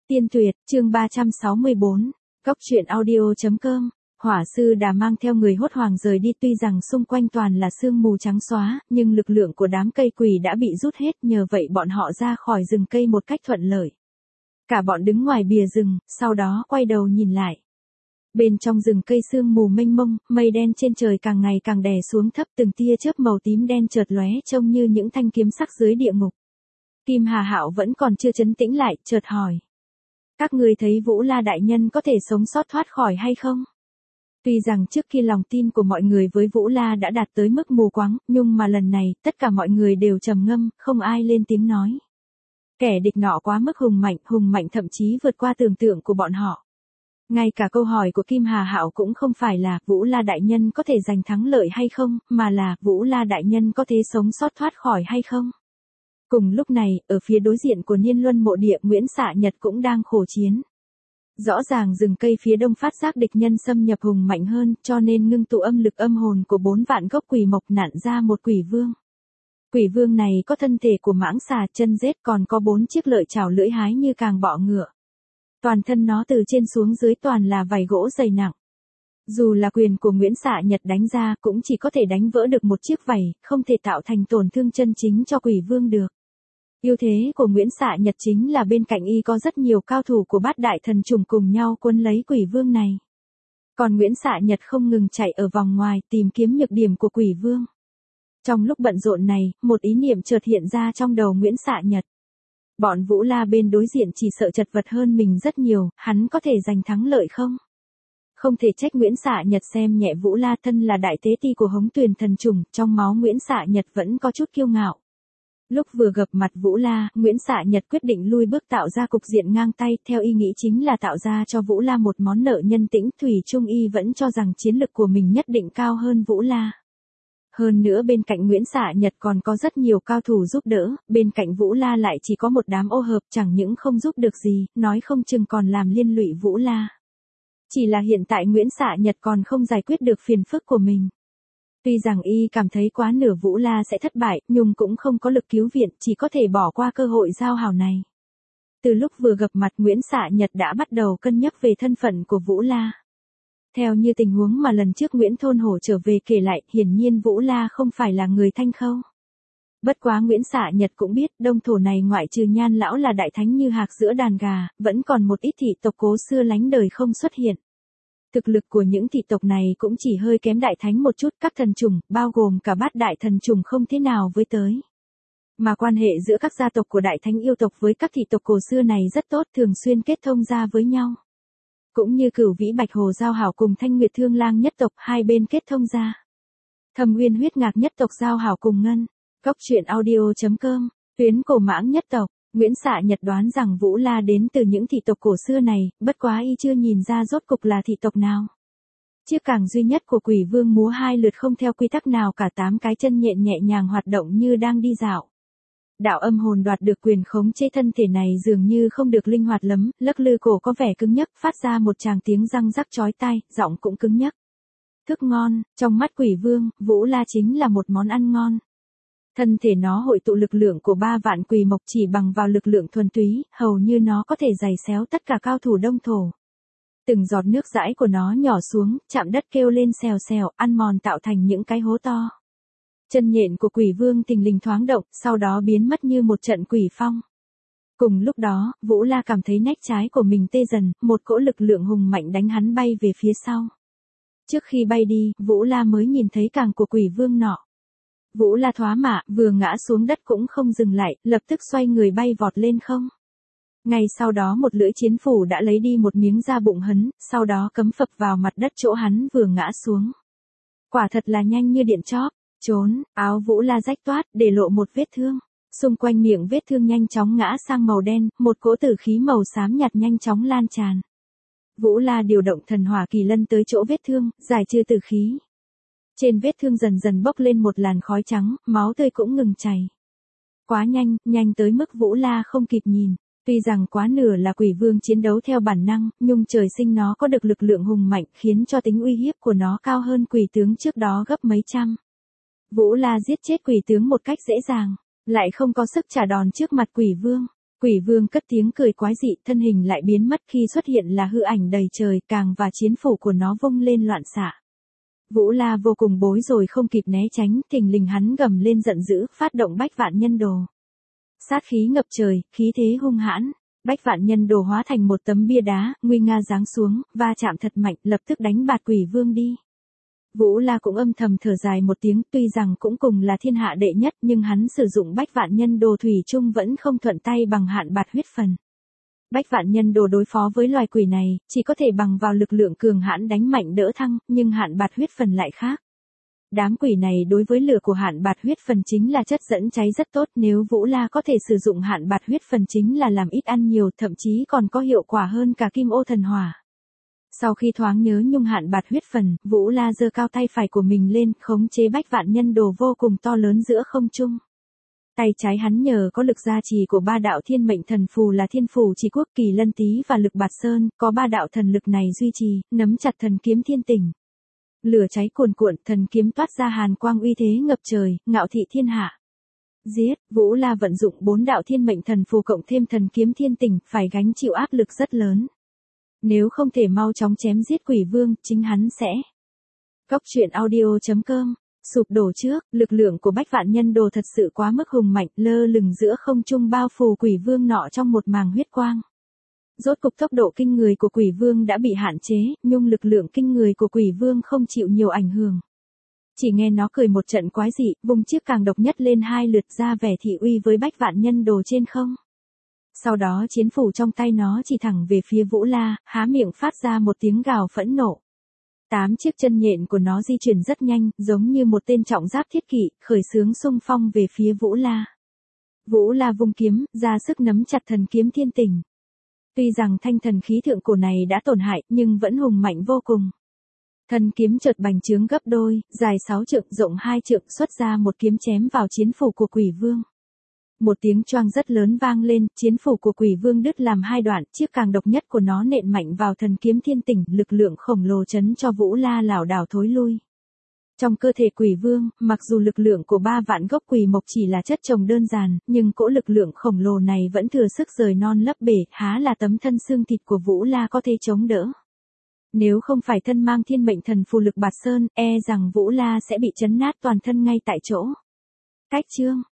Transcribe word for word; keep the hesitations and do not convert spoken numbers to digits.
Tiên Tuyệt, chương ba trăm sáu mươi bốn, Góc truyện audio.com. Hỏa sư đã mang theo người hốt hoảng rời đi, tuy rằng xung quanh toàn là sương mù trắng xóa, nhưng lực lượng của đám cây quỷ đã bị rút hết, nhờ vậy bọn họ ra khỏi rừng cây một cách thuận lợi. Cả bọn đứng ngoài bìa rừng, sau đó quay đầu nhìn lại. Bên trong rừng cây sương mù mênh mông, mây đen trên trời càng ngày càng đè xuống thấp, từng tia chớp màu tím đen chợt lóe trông như những thanh kiếm sắc dưới địa ngục. Kim Hà Hạo vẫn còn chưa trấn tĩnh lại, chợt hỏi. Các ngươi thấy Vũ La đại nhân có thể sống sót thoát khỏi hay không? Tuy rằng trước khi lòng tin của mọi người với Vũ La đã đạt tới mức mù quáng, nhưng mà lần này, tất cả mọi người đều trầm ngâm, không ai lên tiếng nói. Kẻ địch nọ quá mức hùng mạnh, hùng mạnh thậm chí vượt qua tưởng tượng của bọn họ. Ngay cả câu hỏi của Kim Hà Hạo cũng không phải là Vũ La đại nhân có thể giành thắng lợi hay không, mà là Vũ La đại nhân có thể sống sót thoát khỏi hay không. Cùng lúc này, ở phía đối diện của Niên Luân mộ địa, Nguyễn Xạ Nhật cũng đang khổ chiến. Rõ ràng rừng cây phía đông phát giác địch nhân xâm nhập hùng mạnh hơn, cho nên ngưng tụ âm lực âm hồn của bốn vạn gốc quỷ mộc nặn ra một quỷ vương. Quỷ vương này có thân thể của mãng xà, chân rết, còn có bốn chiếc lợi chảo lưỡi hái như càng bọ ngựa. Toàn thân nó từ trên xuống dưới toàn là vảy gỗ dày nặng. Dù là quyền của Nguyễn Xạ Nhật đánh ra cũng chỉ có thể đánh vỡ được một chiếc vảy, không thể tạo thành tổn thương chân chính cho quỷ vương được. Ưu thế của Nguyễn Xạ Nhật chính là bên cạnh y có rất nhiều cao thủ của bát đại thần trùng cùng nhau quấn lấy quỷ vương này. Còn Nguyễn Xạ Nhật không ngừng chạy ở vòng ngoài tìm kiếm nhược điểm của quỷ vương. Trong lúc bận rộn này, một ý niệm chợt hiện ra trong đầu Nguyễn Xạ Nhật. Bọn Vũ La bên đối diện chỉ sợ chật vật hơn mình rất nhiều, hắn có thể giành thắng lợi không? Không thể trách Nguyễn Xạ Nhật xem nhẹ Vũ La, thân là đại tế ti của Hống Tuyền thần trùng, trong máu Nguyễn Xạ Nhật vẫn có chút kiêu ngạo. Lúc vừa gặp mặt Vũ La, Nguyễn Xạ Nhật quyết định lui bước tạo ra cục diện ngang tay, theo ý nghĩ chính là tạo ra cho Vũ La một món nợ nhân tĩnh, thủy chung y vẫn cho rằng chiến lực của mình nhất định cao hơn Vũ La. Hơn nữa bên cạnh Nguyễn Xạ Nhật còn có rất nhiều cao thủ giúp đỡ, bên cạnh Vũ La lại chỉ có một đám ô hợp, chẳng những không giúp được gì, nói không chừng còn làm liên lụy Vũ La. Chỉ là hiện tại Nguyễn Xạ Nhật còn không giải quyết được phiền phức của mình. Tuy rằng y cảm thấy quá nửa Vũ La sẽ thất bại, nhưng cũng không có lực cứu viện, chỉ có thể bỏ qua cơ hội giao hảo này. Từ lúc vừa gặp mặt Nguyễn Xạ Nhật đã bắt đầu cân nhắc về thân phận của Vũ La. Theo như tình huống mà lần trước Nguyễn Thôn Hổ trở về kể lại, hiển nhiên Vũ La không phải là người Thanh Khâu. Bất quá Nguyễn Xạ Nhật cũng biết, đông thổ này ngoại trừ Nhan lão là đại thánh như hạc giữa đàn gà, vẫn còn một ít thị tộc cố xưa lánh đời không xuất hiện. Thực lực của những thị tộc này cũng chỉ hơi kém đại thánh một chút, các thần trùng, bao gồm cả bát đại thần trùng không thế nào với tới. Mà quan hệ giữa các gia tộc của đại thánh yêu tộc với các thị tộc cổ xưa này rất tốt, thường xuyên kết thông ra với nhau. Cũng như Cửu Vĩ Bạch Hồ giao hảo cùng Thanh Nguyệt Thương Lang nhất tộc, hai bên kết thông ra. Thâm Uyên Huyết Ngạc nhất tộc giao hảo cùng Ngân. Góc truyện audio.com. Tuyến Cổ Mãng nhất tộc. Nguyễn Xạ Nhật đoán rằng Vũ La đến từ những thị tộc cổ xưa này, bất quá y chưa nhìn ra rốt cục là thị tộc nào. Chiếc càng duy nhất của quỷ vương múa hai lượt không theo quy tắc nào cả, tám cái chân nhẹ nhẹ nhàng hoạt động như đang đi dạo. Đạo âm hồn đoạt được quyền khống chế thân thể này dường như không được linh hoạt lắm, lắc lư cổ có vẻ cứng nhắc, phát ra một tràng tiếng răng rắc chói tai, giọng cũng cứng nhắc. Thức ngon, trong mắt quỷ vương, Vũ La chính là một món ăn ngon. Thân thể nó hội tụ lực lượng của ba vạn quỷ mộc chỉ bằng vào lực lượng thuần túy, hầu như nó có thể giày xéo tất cả cao thủ đông thổ. Từng giọt nước dãi của nó nhỏ xuống, chạm đất kêu lên xèo xèo, ăn mòn tạo thành những cái hố to. Chân nhện của quỷ vương thình lình thoáng động, sau đó biến mất như một trận quỷ phong. Cùng lúc đó, Vũ La cảm thấy nách trái của mình tê dần, một cỗ lực lượng hùng mạnh đánh hắn bay về phía sau. Trước khi bay đi, Vũ La mới nhìn thấy càng của quỷ vương nọ. Vũ La thoá mạ, vừa ngã xuống đất cũng không dừng lại, lập tức xoay người bay vọt lên không. Ngay sau đó một lưỡi chiến phủ đã lấy đi một miếng da bụng hắn, sau đó cắm phập vào mặt đất chỗ hắn vừa ngã xuống. Quả thật là nhanh như điện chóp. Trốn, áo Vũ La rách toát, để lộ một vết thương. Xung quanh miệng vết thương nhanh chóng ngã sang màu đen, một cỗ tử khí màu xám nhạt nhanh chóng lan tràn. Vũ La điều động thần hỏa kỳ lân tới chỗ vết thương, giải trừ tử khí. Trên vết thương dần dần bốc lên một làn khói trắng, máu tươi cũng ngừng chảy. Quá nhanh, nhanh tới mức Vũ La không kịp nhìn. Tuy rằng quá nửa là quỷ vương chiến đấu theo bản năng, nhưng trời sinh nó có được lực lượng hùng mạnh khiến cho tính uy hiếp của nó cao hơn quỷ tướng trước đó gấp mấy trăm. Vũ La giết chết quỷ tướng một cách dễ dàng, lại không có sức trả đòn trước mặt quỷ vương. Quỷ vương cất tiếng cười quái dị, thân hình lại biến mất, khi xuất hiện là hư ảnh đầy trời, càng và chiến phủ của nó vung lên loạn xạ. Vũ La vô cùng bối rồi không kịp né tránh, thình lình hắn gầm lên giận dữ, phát động bách vạn nhân đồ. Sát khí ngập trời, khí thế hung hãn. Bách vạn nhân đồ hóa thành một tấm bia đá, nguy nga giáng xuống, va chạm thật mạnh, lập tức đánh bạt quỷ vương đi. Vũ La cũng âm thầm thở dài một tiếng, tuy rằng cũng cùng là thiên hạ đệ nhất, nhưng hắn sử dụng bách vạn nhân đồ thủy chung vẫn không thuận tay bằng hạn bạt huyết phần. Bách vạn nhân đồ đối phó với loài quỷ này, chỉ có thể bằng vào lực lượng cường hãn đánh mạnh đỡ thăng, nhưng hạn bạt huyết phần lại khác. Đám quỷ này đối với lửa của hạn bạt huyết phần chính là chất dẫn cháy rất tốt, nếu Vũ La có thể sử dụng hạn bạt huyết phần chính là làm ít ăn nhiều, thậm chí còn có hiệu quả hơn cả kim ô thần hỏa. Sau khi thoáng nhớ nhung hạn bạt huyết phần, Vũ La giơ cao tay phải của mình lên, khống chế bách vạn nhân đồ vô cùng to lớn giữa không trung. Tay trái hắn nhờ có lực gia trì của ba đạo thiên mệnh thần phù là thiên phù Trì Quốc, Kỳ Lân Tý và lực Bạt Sơn, có ba đạo thần lực này duy trì, nắm chặt thần kiếm thiên tình. Lửa cháy cuồn cuộn, thần kiếm toát ra hàn quang uy thế ngập trời, ngạo thị thiên hạ. Giết, Vũ La vận dụng bốn đạo thiên mệnh thần phù cộng thêm thần kiếm thiên tình, phải gánh chịu áp lực rất lớn. Nếu không thể mau chóng chém giết quỷ vương, chính hắn sẽ. Góc truyện audio chấm com. Sụp đổ trước, lực lượng của bách vạn nhân đồ thật sự quá mức hùng mạnh, lơ lửng giữa không trung bao phủ quỷ vương nọ trong một màng huyết quang. Rốt cục tốc độ kinh người của quỷ vương đã bị hạn chế, nhưng lực lượng kinh người của quỷ vương không chịu nhiều ảnh hưởng. Chỉ nghe nó cười một trận quái dị, vùng chiếc càng độc nhất lên hai lượt ra vẻ thị uy với bách vạn nhân đồ trên không. Sau đó chiến phủ trong tay nó chỉ thẳng về phía Vũ La, há miệng phát ra một tiếng gào phẫn nộ. Tám chiếc chân nhện của nó di chuyển rất nhanh, giống như một tên trọng giáp thiết kỵ, khởi xướng xung phong về phía Vũ La. Vũ La vung kiếm, ra sức nắm chặt thần kiếm thiên tình. Tuy rằng thanh thần khí thượng cổ này đã tổn hại, nhưng vẫn hùng mạnh vô cùng. Thần kiếm chợt bành trướng gấp đôi, dài sáu trượng, rộng hai trượng, xuất ra một kiếm chém vào chiến phủ của quỷ vương. Một tiếng choang rất lớn vang lên, chiến phủ của quỷ vương đứt làm hai đoạn, chiếc càng độc nhất của nó nện mạnh vào thần kiếm thiên tình, lực lượng khổng lồ chấn cho Vũ La lảo đảo thối lui. Trong cơ thể quỷ vương, mặc dù lực lượng của ba vạn gốc quỷ mộc chỉ là chất trồng đơn giản, nhưng cỗ lực lượng khổng lồ này vẫn thừa sức rời non lấp bể, há là tấm thân xương thịt của Vũ La có thể chống đỡ. Nếu không phải thân mang thiên mệnh thần phù lực Bạt Sơn, e rằng Vũ La sẽ bị chấn nát toàn thân ngay tại chỗ. Cách chương